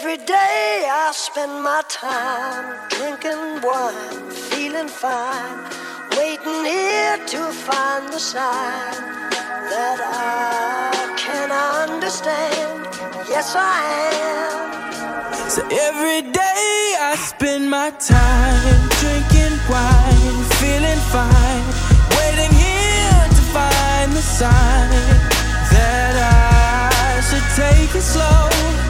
Every day I spend my time drinking wine, feeling fine, waiting here to find the sign that I can understand. Yes, I am. So every day I spend my time drinking wine, feeling fine, waiting here to find the sign that I should take it slow.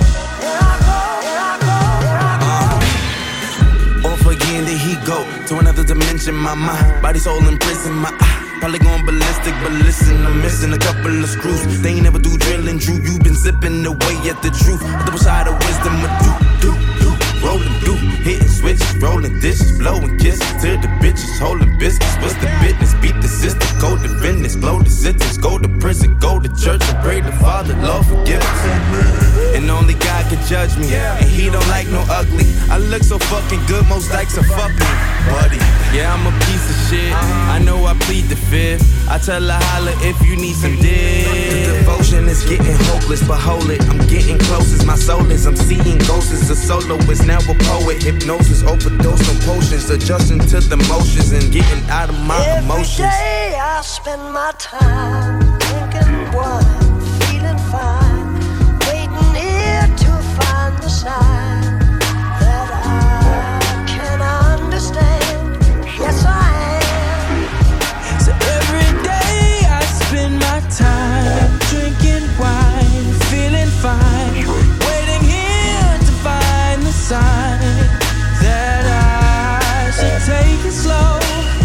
Off again, there he go to another dimension. My mind, body, soul in prison. My eye, probably going ballistic, but listen, I'm missing a couple of screws. They ain't never do drilling, Drew. You been zipping away at the truth. Double side of wisdom, do. Rolling, do, hitting switches, rolling dishes, blowing kisses to the bitches, holding biscuits. What's the business? Beat the system, go to business, blow the sentence, go to prison, go to church and pray the Father, Lord forgive us. And only God can judge me, and He don't like no ugly. I look so fucking good, most likes are fuck me, buddy. Yeah, I'm a piece of shit. I know I plead the fifth. I tell her holla if you need some dick. The devotion is getting hopeless, but hold it, I'm getting close as my soul is. I'm seeing ghosts as a soloist, now a poet. Hypnosis, overdose on potions, adjusting to the motions and getting out of my emotions. Every day I spend my time drinking wine, feeling fine, waiting here to find the sign that I can understand. Yes, I am. So every day I spend my time drinking wine, feeling fine, waiting here to find the sign that I should take it slow.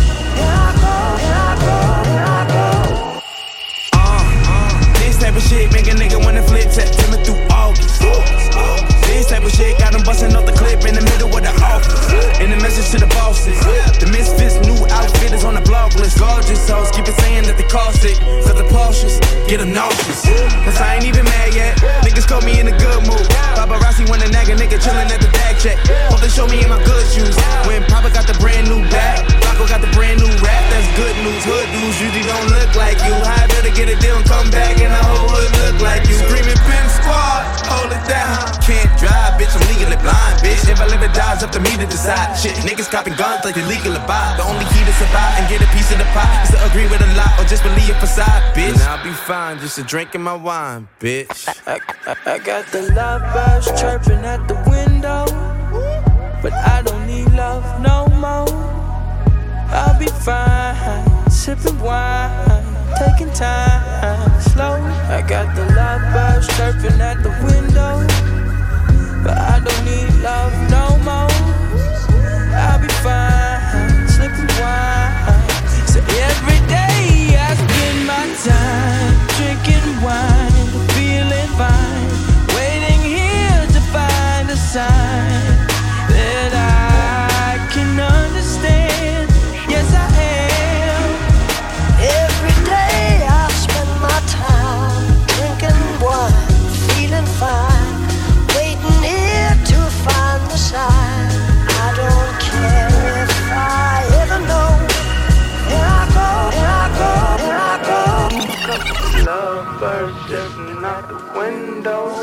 This type of shit make a nigga wanna flip September through August. This type of shit got him busting off the clip in the middle of the office. And the message to the bosses, the misfits new outfit is on the blog list. Gorgeous hoes keep it saying that they cost it, cause the Porsches get them nauseous. Cause I ain't even mad yet, niggas caught me in a good mood. Paparazzi wanna nag a nigga chillin' at the bag check. Hope they show me in my good shoes. When Papa got the brand new bag, Rocco got the brand new rap, that's good news. Hood dudes usually don't look like you. I better get a deal and come back and the whole hood look like you. Screaming pimp squad, hold it down. Can't drive, bitch, I'm legally blind, bitch. If I live or die, it's up to me to decide. Shit, niggas copping guns like they legal to buy. The only key to survive and get a piece of the pie is to agree with a lie or just believe a facade, bitch. And I'll be fine just a drinking my wine, bitch. I got the lovebirds chirping at the window, but I don't need love no more. I'll be fine, sipping wine, taking time slow. I got the lovebirds chirping at the window, but I don't need love no more. I'll be fine, sipping wine. So every day I spend my time drinking wine, feeling fine, waiting here to find a sign that I can understand. Yes, I am. Every day I spend my time drinking wine, feeling fine, waiting here to find the sign. I don't care if I ever know. Here I go, here I go, here I go. Lovebirds jumping out the window,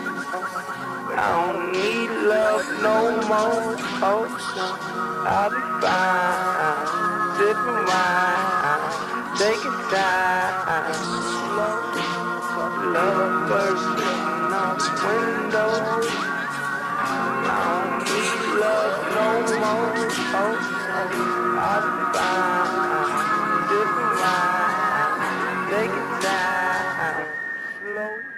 but I don't need love no more. Oh, I'll be fine, sipping wine, taking time slow. Lovebirds jumping out the window, I don't need love no more. Oh, I'll be fine, sipping wine, taking time slow.